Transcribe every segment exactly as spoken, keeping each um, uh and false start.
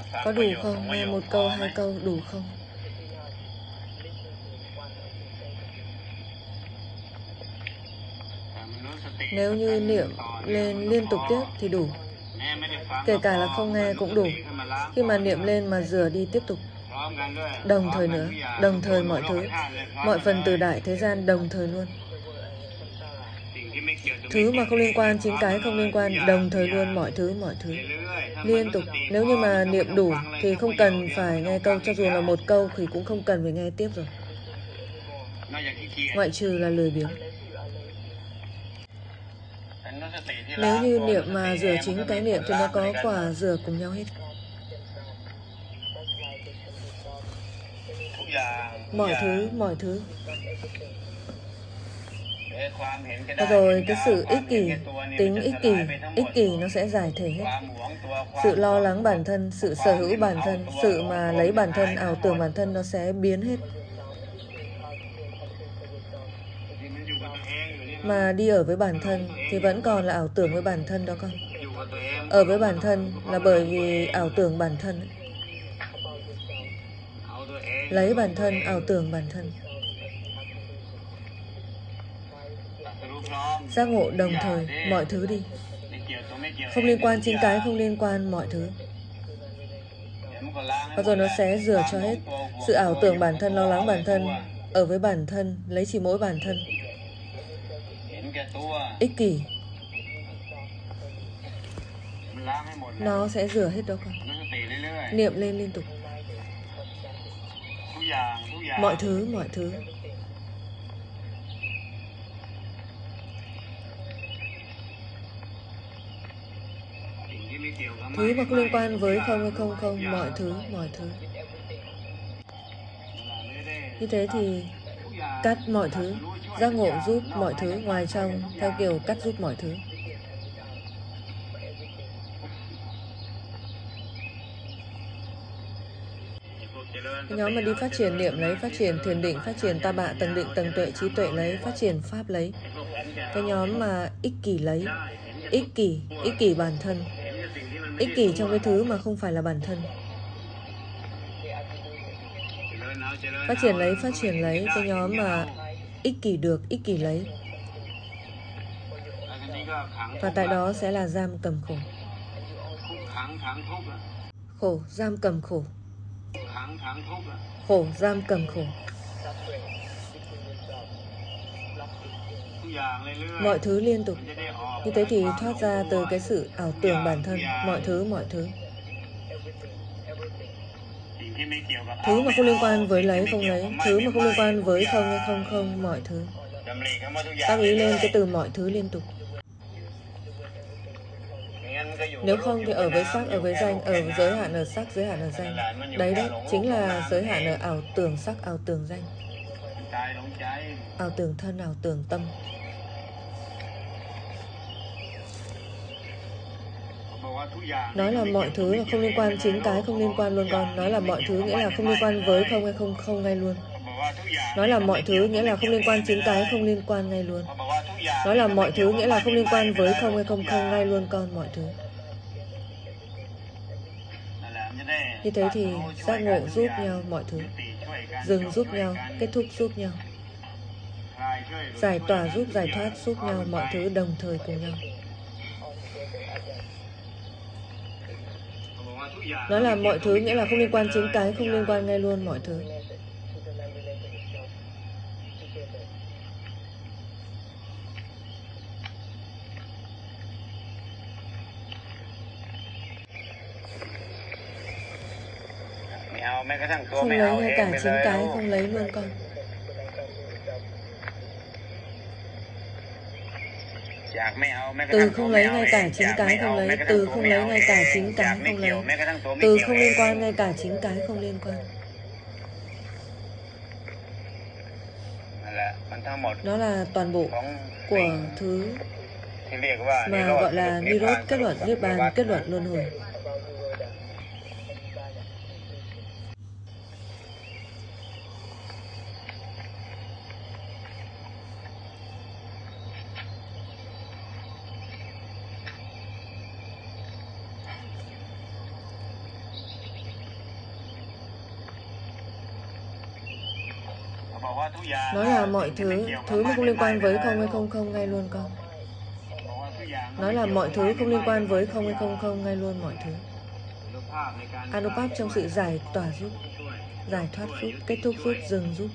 Có đủ không? Nghe một câu, hai câu đủ không? Nếu như niệm lên liên tục tiếp thì đủ. Kể cả là không nghe cũng đủ. Khi mà niệm lên mà rửa đi tiếp tục. Đồng thời nữa, đồng thời mọi thứ. Mọi phần từ đại thế gian đồng thời luôn. Thứ mà không liên quan, chính cái không liên quan, đồng thời luôn mọi thứ, mọi thứ. Liên tục. Nếu như mà niệm đủ thì không cần phải nghe câu, cho dù là một câu thì cũng không cần phải nghe tiếp rồi. Ngoại trừ là lười biếng. Nếu như niệm mà rửa chính cái niệm thì nó có quả rửa cùng nhau hết. Mọi thứ, mọi thứ. Và rồi cái sự ích kỷ, tính ích kỷ, ích kỷ nó sẽ giải thể hết. Sự lo lắng bản thân, sự sở hữu bản thân, sự mà lấy bản thân, ảo tưởng bản thân nó sẽ biến hết. Mà đi ở với bản thân thì vẫn còn là ảo tưởng với bản thân đó con. Ở với bản thân là bởi vì ảo tưởng bản thân ấy. Lấy bản thân, ảo tưởng bản thân. Giác ngộ đồng thời, mọi thứ đi. Không liên quan chính cái, không liên quan mọi thứ. Và rồi nó sẽ rửa cho hết. Sự ảo tưởng bản thân, lo lắng bản thân, ở với bản thân, lấy chỉ mỗi bản thân. Ích kỷ. Nó sẽ rửa hết đó con. Niệm lên liên tục. Mọi thứ, mọi thứ. Thứ mà không liên quan với không hay không không, mọi thứ, mọi thứ. Như thế thì cắt mọi thứ. Giác ngộ giúp mọi thứ ngoài trong, theo kiểu cắt giúp mọi thứ. Cái nhóm mà đi phát triển niệm lấy, phát triển thiền định, phát triển ta bạ, tầng định, tầng tuệ, trí tuệ lấy, phát triển pháp lấy. Cái nhóm mà ích kỷ lấy, ích kỷ, ích kỷ bản thân, ích kỷ trong cái thứ mà không phải là bản thân. Phát triển lấy, phát triển lấy, cái nhóm mà ích kỷ được, ích kỷ lấy. Và tại đó sẽ là giam cầm khổ. Khổ, giam cầm khổ. Khổ, giam cầm khổ. Mọi thứ liên tục. Như thế thì thoát ra từ cái sự ảo tưởng bản thân. Mọi thứ, mọi thứ. Thứ mà không liên quan với lấy, không lấy. Thứ mà không liên quan với không hay không không, mọi thứ. Tác ý lên cái từ mọi thứ liên tục. Nếu không thì ở với sắc, ở với danh, ở giới hạn ở sắc, giới hạn ở danh. Đấy đấy, chính là giới hạn ở ảo tưởng sắc, ảo tưởng danh. Ảo tưởng thân, ảo tưởng tâm. Nói là mọi thứ là không liên quan, chính cái không liên quan luôn con. Nói là mọi thứ nghĩa là không liên quan với không hay không không ngay luôn. Nói là mọi thứ nghĩa là không liên quan, chính cái không liên quan ngay luôn. Nói là mọi thứ nghĩa là không liên quan với không hay không không ngay luôn con, mọi thứ. Như thế thì giác ngộ giúp nhau mọi thứ. Dừng giúp nhau, kết thúc giúp nhau. Giải tỏa giúp giải thoát giúp nhau, mọi thứ đồng thời cùng nhau. Nói là mọi thứ nghĩa là không liên quan, chính cái không liên quan ngay luôn mọi thứ. Không lấy ngay cả chính cái, không lấy luôn con. Từ không lấy ngay cả chính cái không lấy, từ không lấy ngay cả chính cái không lấy, từ không liên quan ngay cả chính cái không liên quan. Nó là toàn bộ của thứ mà gọi là Nirod, kết luận Niết Bàn, kết luận luân hồi. Nó là mọi thứ, thứ mà không liên quan với không hay không không ngay luôn con. Nó là mọi thứ không liên quan với không hay không không ngay luôn mọi thứ. Anupap trong sự giải tỏa giúp, giải thoát giúp, kết thúc giúp, dừng giúp.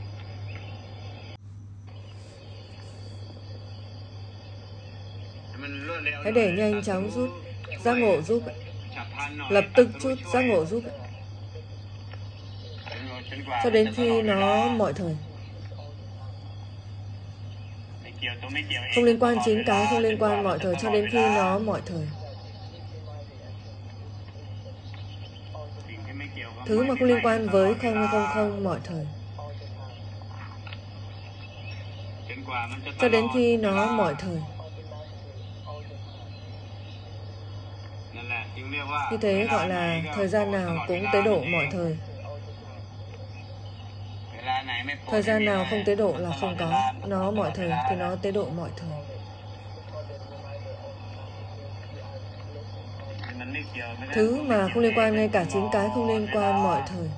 Hãy để nhanh chóng giúp, giác ngộ giúp, lập tức chút giác ngộ giúp, cho đến khi nó mọi thời. Không liên quan chính cái, không liên quan mọi thời, cho đến khi nó mọi thời. Thứ mà không liên quan với không hay không không mọi thời, cho đến khi nó mọi thời. Như thế gọi là thời gian nào cũng tế độ mọi thời. Thời gian nào không tế độ là không có. Nó mọi thời thì nó tế độ mọi thời. Thứ mà không liên quan, ngay cả chính cái không liên quan mọi thời,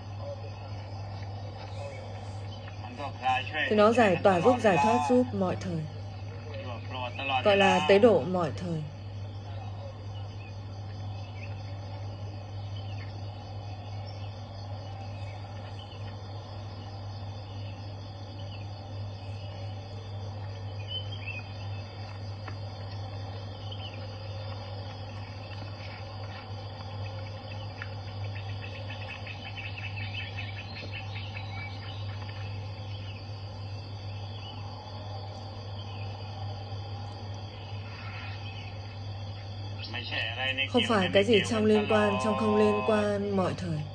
thì nó giải tỏa giúp, giải thoát giúp mọi thời, gọi là tế độ mọi thời. Không phải cái gì trong liên quan, trong không liên quan mọi thời.